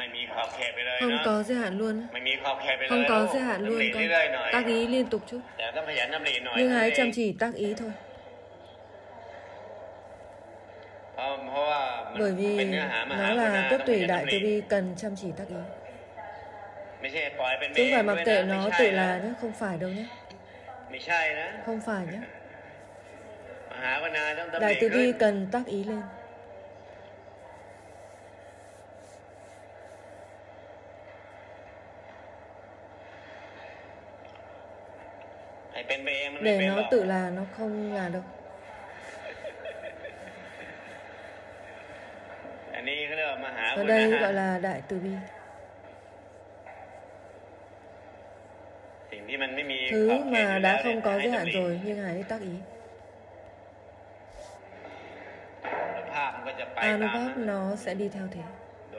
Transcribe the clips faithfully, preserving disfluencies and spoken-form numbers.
Không có giới hạn luôn. Không có giới hạn luôn con. Tác ý liên tục chút. Nhưng hãy chăm chỉ tác ý thôi. Bởi vì nó là cốt tủy đại từ bi, cần chăm chỉ tác ý. Chứ không phải mặc kệ nó tự là nhé. Không phải đâu nhé. Không phải nhé. Đại từ bi cần tác ý lên. Để nó tự là, nó không là đâu. Ở đây gọi là đại từ bi. Thứ mà đã không có giới hạn rồi, nhưng hãy tác ý. Anubhav nó sẽ đi theo thế.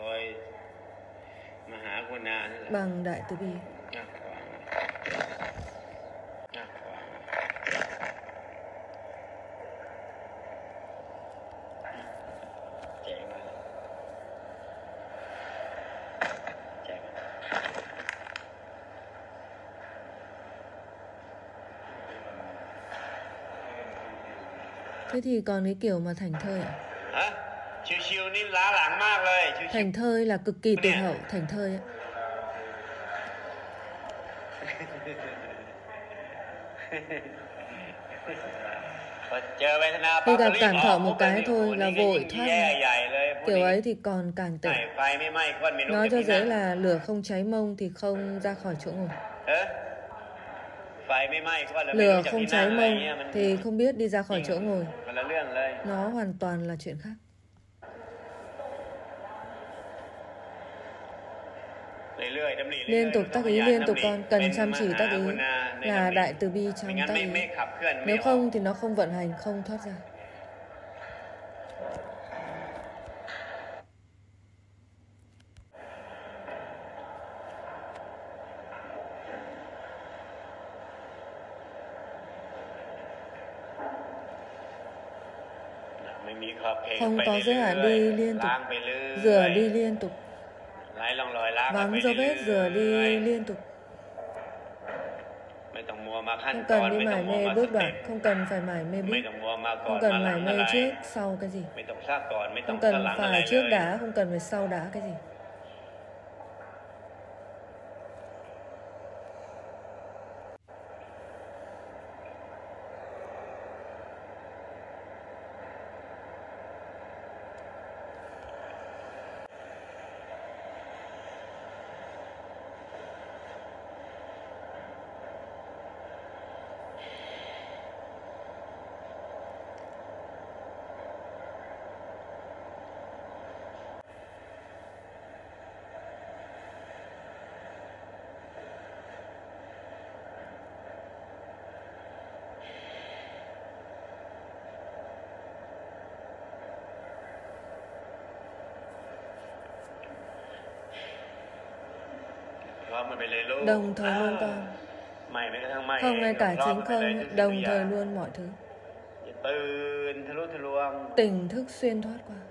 Bằng đại từ bi. Thế thì còn cái kiểu mà thành thơi ạ? Thành thơi là cực kỳ tuyệt hậu, thành thơi ạ. Khi gặp cảm thọ một cái thôi là vội thoát ra. Kiểu ấy thì còn càng tệ. Nói cho dễ là lửa không cháy mông thì không ra khỏi chỗ ngồi. Lửa không cháy mông thì không biết đi ra khỏi chỗ ngồi. Nó hoàn toàn là chuyện khác. Liên tục tác ý, liên tục con cần chăm chỉ tác ý, là đại từ bi trong tác ý. Nếu không thì nó không vận hành, không thoát ra. Không có giới hạn, đi liên tục, rửa đi liên tục, vắng dấu vết, rửa đi liên tục. Không cần đi mải mê bước đoạn, không cần phải mải mê bước, không cần mải mê trước sau cái gì, không cần phải trước đã, không cần phải sau đã cái gì. Đồng thời luôn con. Không ngay cả chính không, đồng thời luôn mọi thứ. Tỉnh thức xuyên thoát qua.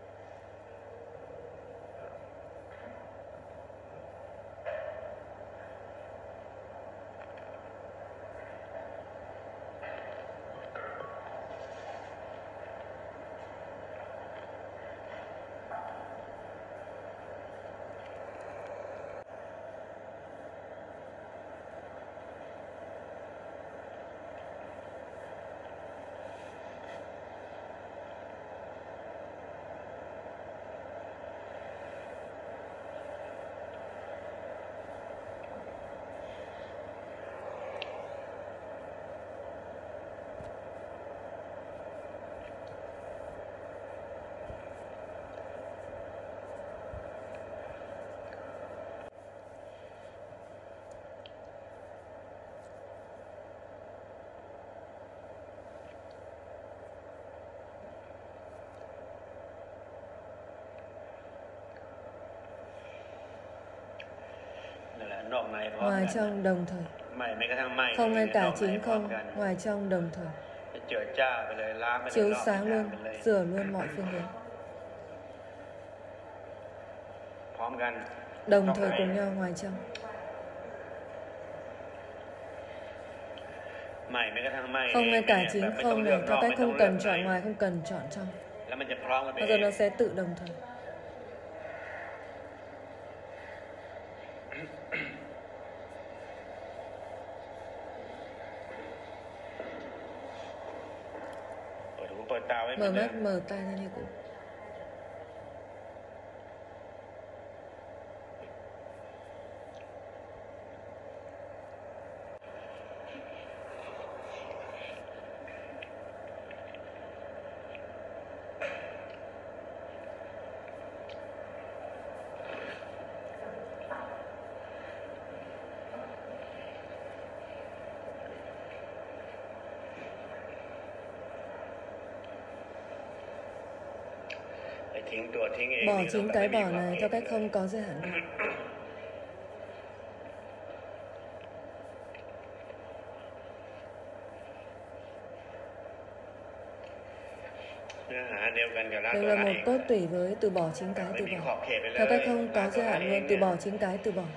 Ngoài trong đồng thời. Không ngay cả chính không, ngoài trong đồng thời. Chiếu sáng luôn, rửa luôn mọi phương hướng. đồng thời cùng nhau ngoài trong. Không, ngay cả chính không này, theo cách không cần chọn ngoài, không cần chọn trong, bao giờ nó sẽ tự đồng thời. Mở mắt, mở tai ra như cũ. Bỏ chính cái bỏ này theo cách không có giới hạn luôn. Đây là một cốt tủy với từ bỏ chính cái từ bỏ. Theo cách không có giới hạn luôn, từ bỏ chính cái từ bỏ.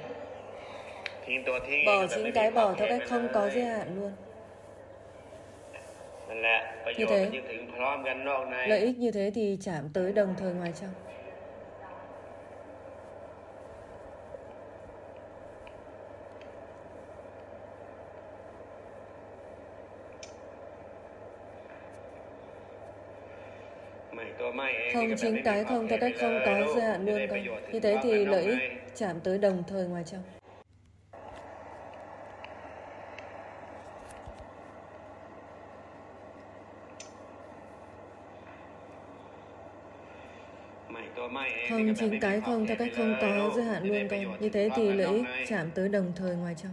Bỏ chính cái bỏ theo cách không có giới hạn luôn. Như thế, lợi ích như thế thì chạm tới đồng thời ngoài trong. Không chính cái không theo cách không có giới hạn luôn con. Như thế thì lợi ích chạm tới đồng thời ngoài trong. Không chính cái không theo cách không có giới hạn luôn con. Như thế thì lợi ích chạm tới đồng thời ngoài trong.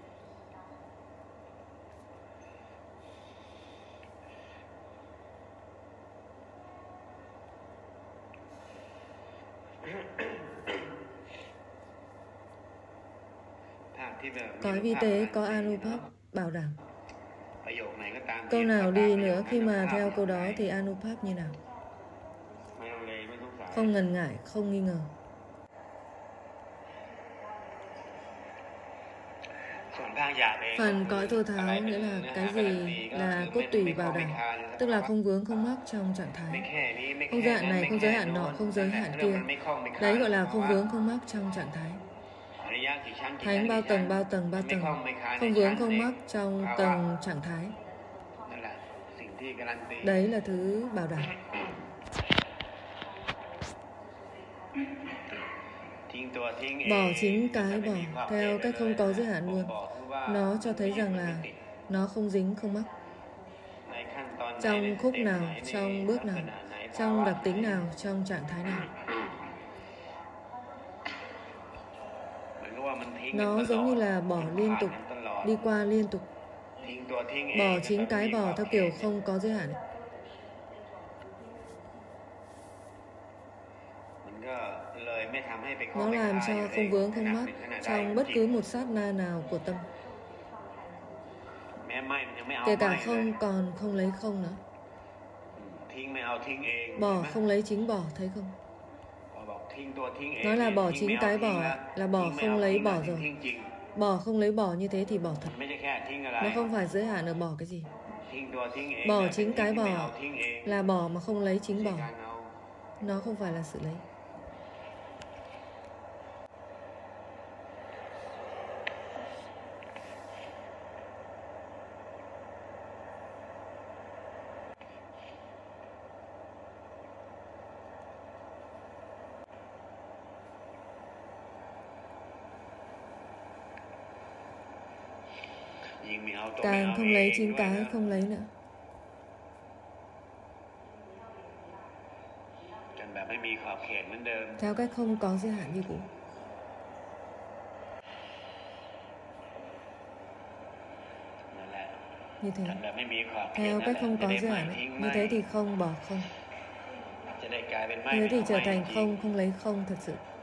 Cõi vi tế có Anupap bảo đảm. Câu nào đi nữa khi mà theo câu đó thì Anupap như nào? Không ngần ngại, không nghi ngờ. Phần cõi thô tháo nghĩa là cái gì là cốt tủy bảo đảm, tức là không vướng không mắc trong trạng thái. Không giới hạn này, không giới hạn nọ, không giới hạn kia. Đấy gọi là không vướng không mắc trong trạng thái. Thánh bao tầng, bao tầng, bao tầng, không vướng không mắc trong tầng trạng thái. Đấy là thứ bảo đảm. Bỏ chính cái bỏ theo cách không có giới hạn luôn. Nó cho thấy rằng là nó không dính không mắc. Trong khúc nào, trong bước nào, trong đặc tính nào, trong trạng thái nào. Nó giống như là bỏ liên tục, đi qua liên tục. Bỏ chính cái bỏ theo kiểu không có giới hạn. Nó làm cho không vướng không mắc trong bất cứ một sát na nào của tâm. Kể cả không còn không lấy không nữa. Bỏ không lấy chính bỏ, thấy không? Nói là bỏ chính cái bỏ là bỏ không lấy bỏ rồi. Bỏ không lấy bỏ như thế thì bỏ thật. Nó không phải giới hạn ở bỏ cái gì. Bỏ chính cái bỏ là bỏ mà không lấy chính bỏ. Nó không phải là sự lấy. Càng không lấy chính cái không lấy nữa. Theo cách không có giới hạn như cũ. Như thế. Theo cách không có giới hạn. Như thế thì không bỏ không. Như thế thì trở thành không, không lấy không thật sự.